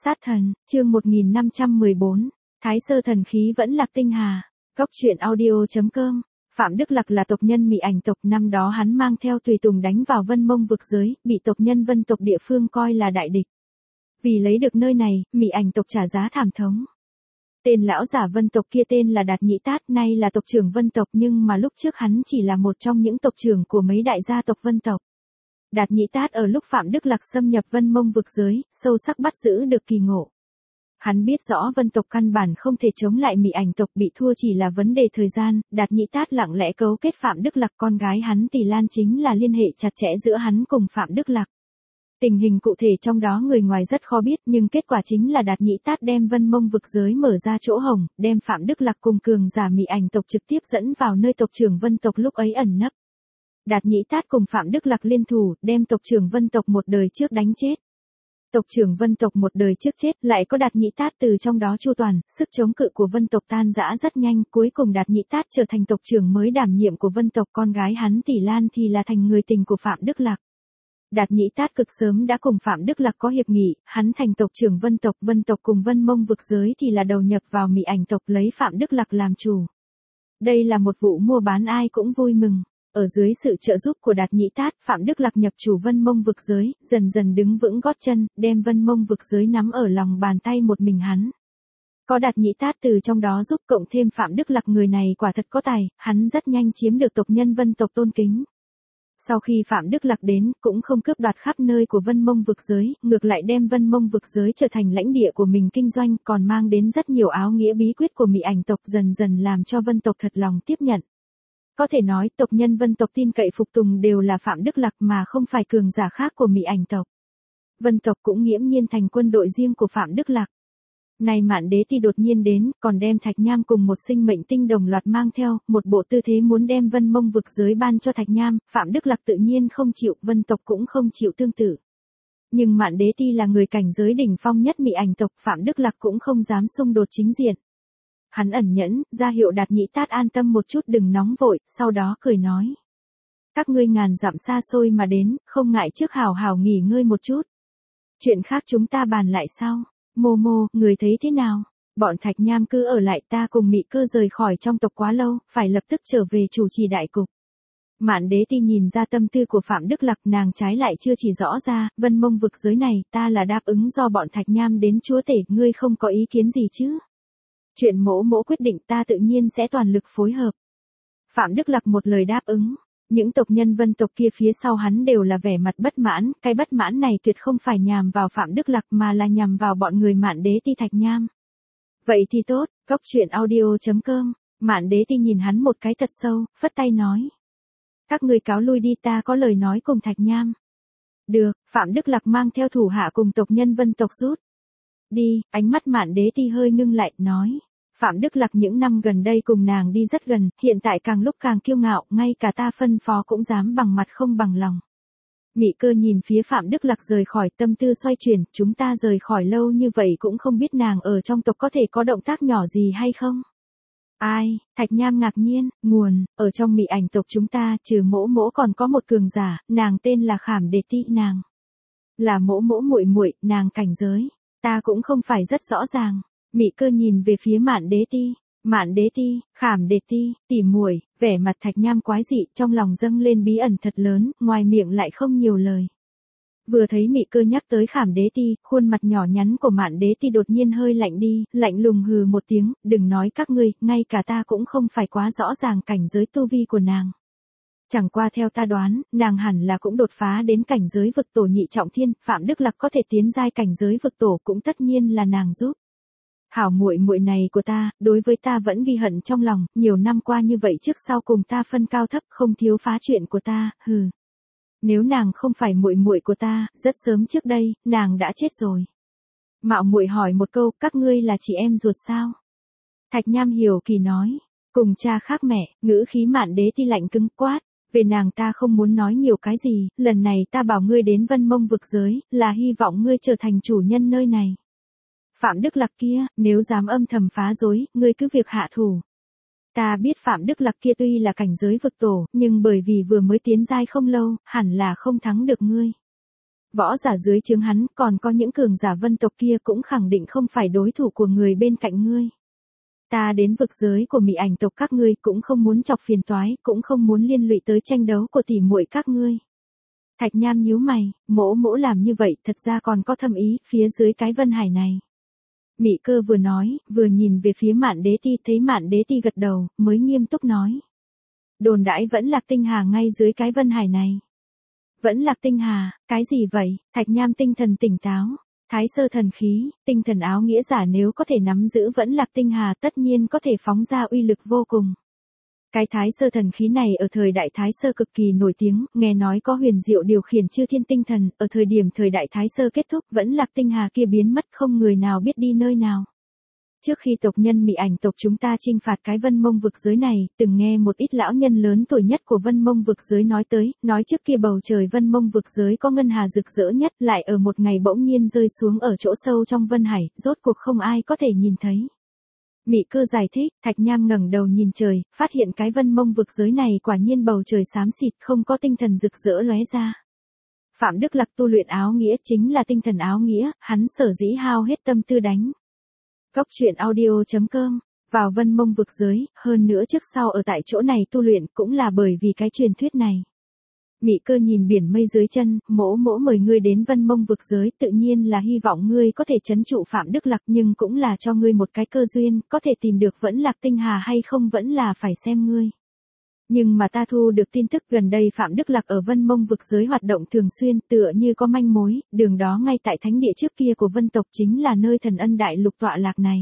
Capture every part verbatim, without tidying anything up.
Sát thần, chương một nghìn năm trăm mười bốn, Thái Sơ thần khí vẫn lạc tinh hà. Góc truyện audio.com. Phạm Đức Lạc là tộc nhân Mị Ảnh tộc, năm đó hắn mang theo tùy tùng đánh vào Vân Mông vực giới, bị tộc nhân Vân tộc địa phương coi là đại địch. Vì lấy được nơi này, Mị Ảnh tộc trả giá thảm thống. Tên lão giả Vân tộc kia tên là Đạt Nhĩ Tát, nay là tộc trưởng Vân tộc, nhưng mà lúc trước hắn chỉ là một trong những tộc trưởng của mấy đại gia tộc Vân tộc. Đạt Nhĩ Tát ở lúc Phạm Đức Lạc xâm nhập Vân Mông vực giới, sâu sắc bắt giữ được kỳ ngộ. Hắn biết rõ Vân tộc căn bản không thể chống lại Mị Ảnh tộc, bị thua chỉ là vấn đề thời gian. Đạt Nhĩ Tát lặng lẽ cấu kết Phạm Đức Lạc, con gái hắn Tỷ Lan chính là liên hệ chặt chẽ giữa hắn cùng Phạm Đức Lạc. Tình hình cụ thể trong đó người ngoài rất khó biết, nhưng kết quả chính là Đạt Nhĩ Tát đem Vân Mông vực giới mở ra chỗ hổng, đem Phạm Đức Lạc cùng cường giả Mị Ảnh tộc trực tiếp dẫn vào nơi tộc trưởng Vân tộc lúc ấy ẩn nấp. Đạt Nhĩ Tát cùng Phạm Đức Lạc liên thủ, đem tộc trưởng Vân tộc một đời trước đánh chết. Tộc trưởng Vân tộc một đời trước chết, lại có Đạt Nhĩ Tát từ trong đó chu toàn, sức chống cự của Vân tộc tan rã rất nhanh, cuối cùng Đạt Nhĩ Tát trở thành tộc trưởng mới đảm nhiệm của Vân tộc, con gái hắn Tỷ Lan thì là thành người tình của Phạm Đức Lạc. Đạt Nhĩ Tát cực sớm đã cùng Phạm Đức Lạc có hiệp nghị, hắn thành tộc trưởng Vân tộc, Vân tộc cùng Vân Mông vực giới thì là đầu nhập vào Mị Ảnh tộc, lấy Phạm Đức Lạc làm chủ. Đây là một vụ mua bán ai cũng vui mừng. Ở dưới sự trợ giúp của Đạt Nhĩ Tát, Phạm Đức Lạc nhập chủ Vân Mông vực giới, dần dần đứng vững gót chân, đem Vân Mông vực giới nắm ở lòng bàn tay một mình hắn. Có Đạt Nhĩ Tát từ trong đó giúp, cộng thêm Phạm Đức Lạc người này quả thật có tài, hắn rất nhanh chiếm được tộc nhân Vân tộc tôn kính. Sau khi Phạm Đức Lạc đến, cũng không cướp đoạt khắp nơi của Vân Mông vực giới, ngược lại đem Vân Mông vực giới trở thành lãnh địa của mình kinh doanh, còn mang đến rất nhiều áo nghĩa bí quyết của Mị Ảnh tộc, dần dần làm cho Vân tộc thật lòng tiếp nhận. Có thể nói, tộc nhân Vân tộc tin cậy phục tùng đều là Phạm Đức Lạc mà không phải cường giả khác của Mị Ảnh tộc. Vân tộc cũng nghiễm nhiên thành quân đội riêng của Phạm Đức Lạc. Này Mạn Đế Ti đột nhiên đến, còn đem Thạch Nham cùng một sinh mệnh tinh đồng loạt mang theo, một bộ tư thế muốn đem Vân Mông vực giới ban cho Thạch Nham, Phạm Đức Lạc tự nhiên không chịu, Vân tộc cũng không chịu tương tự. Nhưng Mạn Đế Ti là người cảnh giới đỉnh phong nhất Mị Ảnh tộc, Phạm Đức Lạc cũng không dám xung đột chính diện. Hắn ẩn nhẫn, ra hiệu Đạt Nhĩ Tát an tâm một chút, đừng nóng vội, sau đó cười nói. Các ngươi ngàn dặm xa xôi mà đến, không ngại trước hào hào nghỉ ngơi một chút. Chuyện khác chúng ta bàn lại sau. Mô mô, người thấy thế nào? Bọn Thạch Nham cứ ở lại, ta cùng Mị Cơ rời khỏi trong tộc quá lâu, phải lập tức trở về chủ trì đại cục. Mạn Đế Ti nhìn ra tâm tư của Phạm Đức Lạc, nàng trái lại chưa chỉ rõ ra, Vân Mông vực giới này, ta là đáp ứng do bọn Thạch Nham đến chúa tể, ngươi không có ý kiến gì chứ? Chuyện mỗ mỗ quyết định, ta tự nhiên sẽ toàn lực phối hợp. Phạm Đức Lạc một lời đáp ứng. Những tộc nhân Vân tộc kia phía sau hắn đều là vẻ mặt bất mãn, cái bất mãn này tuyệt không phải nhằm vào Phạm Đức Lạc mà là nhằm vào bọn người Mạn Đế Ti Thạch Nham. Vậy thì tốt, góc truyện audio.com. Mạn Đế Ti nhìn hắn một cái thật sâu, phất tay nói. Các ngươi cáo lui đi, ta có lời nói cùng Thạch Nham. Được, Phạm Đức Lạc mang theo thủ hạ cùng tộc nhân Vân tộc rút đi, ánh mắt Mạn Đế Ti hơi ngưng lại, nói. Phạm Đức Lạc những năm gần đây cùng nàng đi rất gần, hiện tại càng lúc càng kiêu ngạo, ngay cả ta phân phó cũng dám bằng mặt không bằng lòng. Mị Cơ nhìn phía Phạm Đức Lạc rời khỏi, tâm tư xoay chuyển, chúng ta rời khỏi lâu như vậy cũng không biết nàng ở trong tộc có thể có động tác nhỏ gì hay không? Ai? Thạch Nham ngạc nhiên, nguồn, ở trong Mị Ảnh tộc chúng ta, trừ mỗ mỗ còn có một cường giả, nàng tên là Khảm Đế Ti, nàng là mỗ mỗ muội muội, nàng cảnh giới, ta cũng không phải rất rõ ràng. Mị Cơ nhìn về phía Mạn Đế Ti, Mạn Đế Ti, Khảm Đế Ti, tỉ muội, vẻ mặt Thạch Nham quái dị, trong lòng dâng lên bí ẩn thật lớn, ngoài miệng lại không nhiều lời. Vừa thấy Mị Cơ nhắc tới Khảm Đế Ti, khuôn mặt nhỏ nhắn của Mạn Đế Ti đột nhiên hơi lạnh đi, lạnh lùng hừ một tiếng, đừng nói các ngươi, ngay cả ta cũng không phải quá rõ ràng cảnh giới tu vi của nàng. Chẳng qua theo ta đoán, nàng hẳn là cũng đột phá đến cảnh giới vực tổ nhị trọng thiên, Phạm Đức Lạc có thể tiến giai cảnh giới vực tổ cũng tất nhiên là nàng giúp. Hảo muội muội này của ta, đối với ta vẫn ghi hận trong lòng, nhiều năm qua như vậy trước sau cùng ta phân cao thấp, không thiếu phá chuyện của ta, hừ. Nếu nàng không phải muội muội của ta, rất sớm trước đây, nàng đã chết rồi. Mạo muội hỏi một câu, các ngươi là chị em ruột sao? Thạch Nham hiểu kỳ nói, cùng cha khác mẹ, ngữ khí Mạn Đế Ti lạnh cứng quát, về nàng ta không muốn nói nhiều cái gì, lần này ta bảo ngươi đến Vân Mông vực giới, là hy vọng ngươi trở thành chủ nhân nơi này. Phạm Đức Lạc kia, nếu dám âm thầm phá rối, ngươi cứ việc hạ thủ. Ta biết Phạm Đức Lạc kia tuy là cảnh giới vực tổ, nhưng bởi vì vừa mới tiến giai không lâu, hẳn là không thắng được ngươi. Võ giả dưới trướng hắn, còn có những cường giả vân tộc kia cũng khẳng định không phải đối thủ của người bên cạnh ngươi. Ta đến vực giới của Mị Ảnh tộc các ngươi cũng không muốn chọc phiền toái, cũng không muốn liên lụy tới tranh đấu của tỷ muội các ngươi. Thạch Nham nhíu mày, mỗ mỗ làm như vậy thật ra còn có thâm ý phía dưới cái vân hải này. Mị Cơ vừa nói, vừa nhìn về phía Mạn Đế Ti, thấy Mạn Đế Ti gật đầu, mới nghiêm túc nói. Đồn đãi vẫn Lạc Tinh Hà ngay dưới cái vân hải này. Vẫn Lạc Tinh Hà, cái gì vậy? Thạch Nham tinh thần tỉnh táo. Thái sơ thần khí, tinh thần áo nghĩa giả nếu có thể nắm giữ Vẫn Lạc Tinh Hà tất nhiên có thể phóng ra uy lực vô cùng. Cái thái sơ thần khí này ở thời đại thái sơ cực kỳ nổi tiếng, nghe nói có huyền diệu điều khiển chư thiên tinh thần, ở thời điểm thời đại thái sơ kết thúc Vẫn Lạc Tinh Hà kia biến mất không người nào biết đi nơi nào. Trước khi tộc nhân Mị Ảnh tộc chúng ta chinh phạt cái Vân Mông vực giới này, từng nghe một ít lão nhân lớn tuổi nhất của Vân Mông vực giới nói tới, nói trước kia bầu trời Vân Mông vực giới có ngân hà rực rỡ nhất, lại ở một ngày bỗng nhiên rơi xuống ở chỗ sâu trong Vân Hải, rốt cuộc không ai có thể nhìn thấy. Mị Cơ giải thích, Thạch Nham ngẩng đầu nhìn trời, phát hiện cái Vân Mông vực giới này quả nhiên bầu trời xám xịt, không có tinh thần rực rỡ lóe ra. Phạm Đức Lạc tu luyện áo nghĩa chính là tinh thần áo nghĩa, hắn sở dĩ hao hết tâm tư đánh. Góc truyện audio chấm com, vào Vân Mông vực giới, hơn nữa trước sau ở tại chỗ này tu luyện cũng là bởi vì cái truyền thuyết này. Mị Cơ nhìn biển mây dưới chân, mỗ mỗ mời ngươi đến Vân Mông vực giới, tự nhiên là hy vọng ngươi có thể trấn trụ Phạm Đức Lạc, nhưng cũng là cho ngươi một cái cơ duyên, có thể tìm được Vẫn Lạc Tinh Hà hay không vẫn là phải xem ngươi. Nhưng mà ta thu được tin tức gần đây Phạm Đức Lạc ở Vân Mông vực giới hoạt động thường xuyên, tựa như có manh mối, đường đó ngay tại thánh địa trước kia của Vân tộc chính là nơi Thần Ân đại lục tọa lạc này.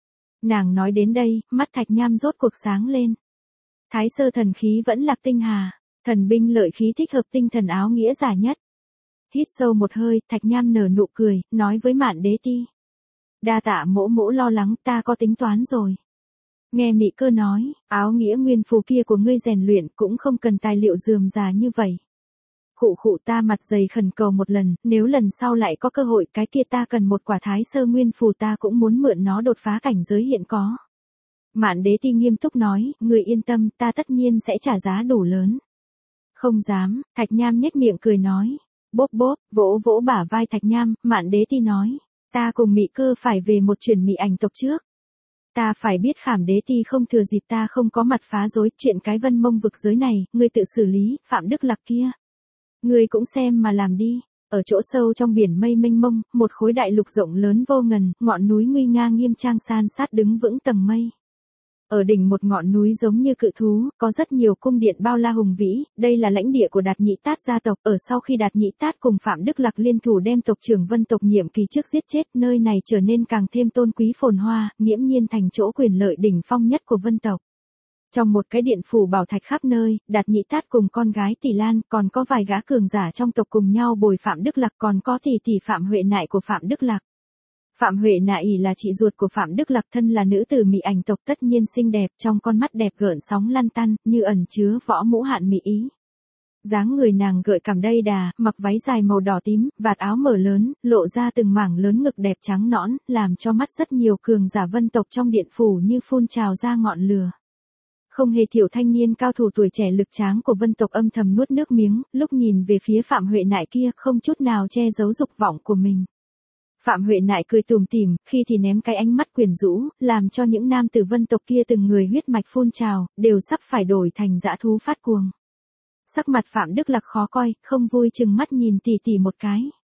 Nàng nói đến đây, mắt Thạch Nham rốt cuộc sáng lên. Thái sơ thần khí Vẫn Lạc Tinh Hà, thần binh lợi khí thích hợp tinh thần áo nghĩa giả nhất. Hít sâu một hơi, Thạch Nham nở nụ cười, nói với Mạn Đế Ti. Đa tạ mỗ mỗ lo lắng, ta có tính toán rồi. Nghe Mị Cơ nói, áo nghĩa nguyên phù kia của ngươi rèn luyện cũng không cần tài liệu rườm rà như vậy. Khụ khụ ta mặt dày khẩn cầu một lần, nếu lần sau lại có cơ hội cái kia ta cần một quả thái sơ nguyên phù ta cũng muốn mượn nó đột phá cảnh giới hiện có. Mạn Đế Ti nghiêm túc nói, ngươi yên tâm ta tất nhiên sẽ trả giá đủ lớn. Không dám, Thạch Nham nhếch miệng cười nói. Bốp bốp, vỗ vỗ bả vai Thạch Nham, Mạn Đế Ti nói. Ta cùng Mị Cơ phải về một chuyển Mị Ảnh tộc trước. Ta phải biết Khảm Đế Ti không thừa dịp ta không có mặt phá rối chuyện cái Vân Mông vực giới này, ngươi tự xử lý, Phạm Đức Lạc kia. Ngươi cũng xem mà làm đi. Ở chỗ sâu trong biển mây mênh mông, một khối đại lục rộng lớn vô ngần, ngọn núi nguy nga nghiêm trang san sát đứng vững tầng mây. Ở đỉnh một ngọn núi giống như cự thú, có rất nhiều cung điện bao la hùng vĩ, đây là lãnh địa của Đạt Nhĩ Tát gia tộc, ở sau khi Đạt Nhĩ Tát cùng Phạm Đức Lạc liên thủ đem tộc trưởng Vân tộc nhiệm kỳ trước giết chết, nơi này trở nên càng thêm tôn quý phồn hoa, nghiễm nhiên thành chỗ quyền lợi đỉnh phong nhất của Vân tộc. Trong một cái điện phủ bảo thạch khắp nơi, Đạt Nhĩ Tát cùng con gái Tỷ Lan, còn có vài gã cường giả trong tộc cùng nhau bồi Phạm Đức Lạc, còn có tỷ tỷ Phạm Huệ Nại của Phạm Đức Lạc. Phạm Huệ Nại là chị ruột của Phạm Đức Lạc, thân là nữ tử Mị Ảnh tộc tất nhiên xinh đẹp, trong con mắt đẹp gợn sóng lăn tăn, như ẩn chứa võ mũ hạn mỹ ý. Dáng người nàng gợi cảm đầy đà, mặc váy dài màu đỏ tím, vạt áo mở lớn, lộ ra từng mảng lớn ngực đẹp trắng nõn, làm cho mắt rất nhiều cường giả Vân tộc trong điện phủ như phun trào ra ngọn lửa. Không hề thiểu thanh niên cao thủ tuổi trẻ lực tráng của Vân tộc âm thầm nuốt nước miếng, lúc nhìn về phía Phạm Huệ Nại kia không chút nào che giấu dục vọng của mình. Phạm Huệ Nại cười tủm tỉm, khi thì ném cái ánh mắt quyến rũ, làm cho những nam tử Vân tộc kia từng người huyết mạch phun trào, đều sắp phải đổi thành dã thú phát cuồng. Sắc mặt Phạm Đức Lạc khó coi, không vui chừng mắt nhìn tỷ tỷ một cái.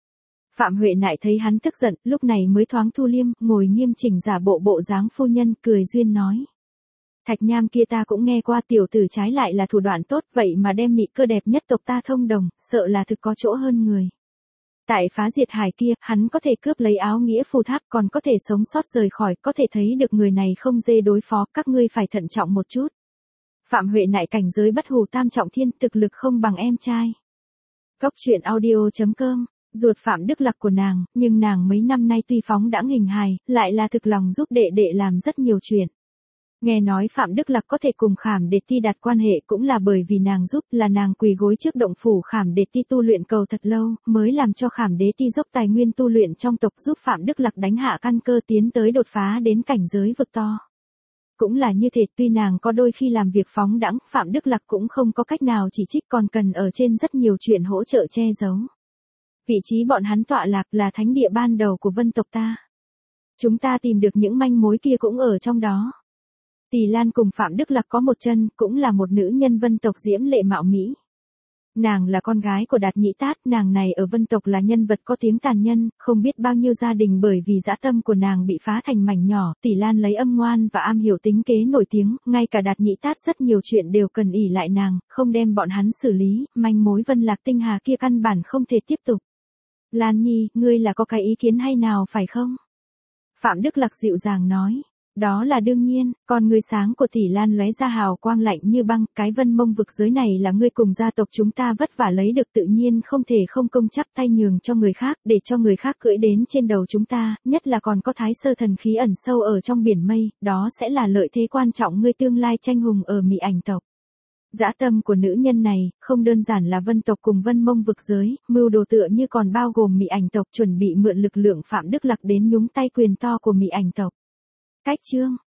Phạm Huệ Nại thấy hắn tức giận, lúc này mới thoáng thu liêm, ngồi nghiêm chỉnh giả bộ bộ dáng phu nhân, cười duyên nói. Thạch Nham kia ta cũng nghe qua, tiểu tử trái lại là thủ đoạn tốt, vậy mà đem Mị Cơ đẹp nhất tộc ta thông đồng, sợ là thực có chỗ hơn người. Tại phá diệt hải kia, hắn có thể cướp lấy áo nghĩa phù tháp, còn có thể sống sót rời khỏi, có thể thấy được người này không dễ đối phó, các ngươi phải thận trọng một chút. Phạm Huệ Nại cảnh giới bất hủ tam trọng thiên, thực lực không bằng em trai. Góc truyện audio chấm com, ruột Phạm Đức Lạc của nàng, nhưng nàng mấy năm nay tuy phóng đãng hình hài, lại là thực lòng giúp đệ đệ làm rất nhiều chuyện. Nghe nói Phạm Đức Lạc có thể cùng Khảm Đế Ti đặt quan hệ cũng là bởi vì nàng giúp, là nàng quỳ gối trước động phủ Khảm Đế Ti tu luyện cầu thật lâu, mới làm cho Khảm Đế Ti dốc tài nguyên tu luyện trong tộc, giúp Phạm Đức Lạc đánh hạ căn cơ tiến tới đột phá đến cảnh giới vực to. Cũng là như thế, tuy nàng có đôi khi làm việc phóng đãng, Phạm Đức Lạc cũng không có cách nào chỉ trích, còn cần ở trên rất nhiều chuyện hỗ trợ che giấu. Vị trí bọn hắn tọa lạc là thánh địa ban đầu của vân tộc ta. Chúng ta tìm được những manh mối kia cũng ở trong đó. Tỷ Lan cùng Phạm Đức Lạc có một chân, cũng là một nữ nhân vân tộc diễm lệ mạo mỹ. Nàng là con gái của Đạt Nhĩ Tát, nàng này ở vân tộc là nhân vật có tiếng tàn nhân, không biết bao nhiêu gia đình bởi vì dã tâm của nàng bị phá thành mảnh nhỏ. Tỷ Lan lấy âm ngoan và am hiểu tính kế nổi tiếng, ngay cả Đạt Nhĩ Tát rất nhiều chuyện đều cần ỷ lại nàng, không đem bọn hắn xử lý, manh mối Vân Lạc Tinh Hà kia căn bản không thể tiếp tục. Lan Nhi, ngươi là có cái ý kiến hay nào phải không? Phạm Đức Lạc dịu dàng nói. Đó là đương nhiên, con ngươi sáng của tỷ Lan lóe ra hào quang lạnh như băng, cái vân mông vực giới này là ngươi cùng gia tộc chúng ta vất vả lấy được, tự nhiên không thể không công chắp tay nhường cho người khác, để cho người khác cưỡi đến trên đầu chúng ta, nhất là còn có thái sơ thần khí ẩn sâu ở trong biển mây, đó sẽ là lợi thế quan trọng ngươi tương lai tranh hùng ở Mị Ảnh tộc. Dã tâm của nữ nhân này, không đơn giản là vân tộc cùng vân mông vực giới, mưu đồ tựa như còn bao gồm Mị Ảnh tộc chuẩn bị mượn lực lượng Phạm Đức Lạc đến nhúng tay quyền to của Mị Ảnh tộc. Cách chương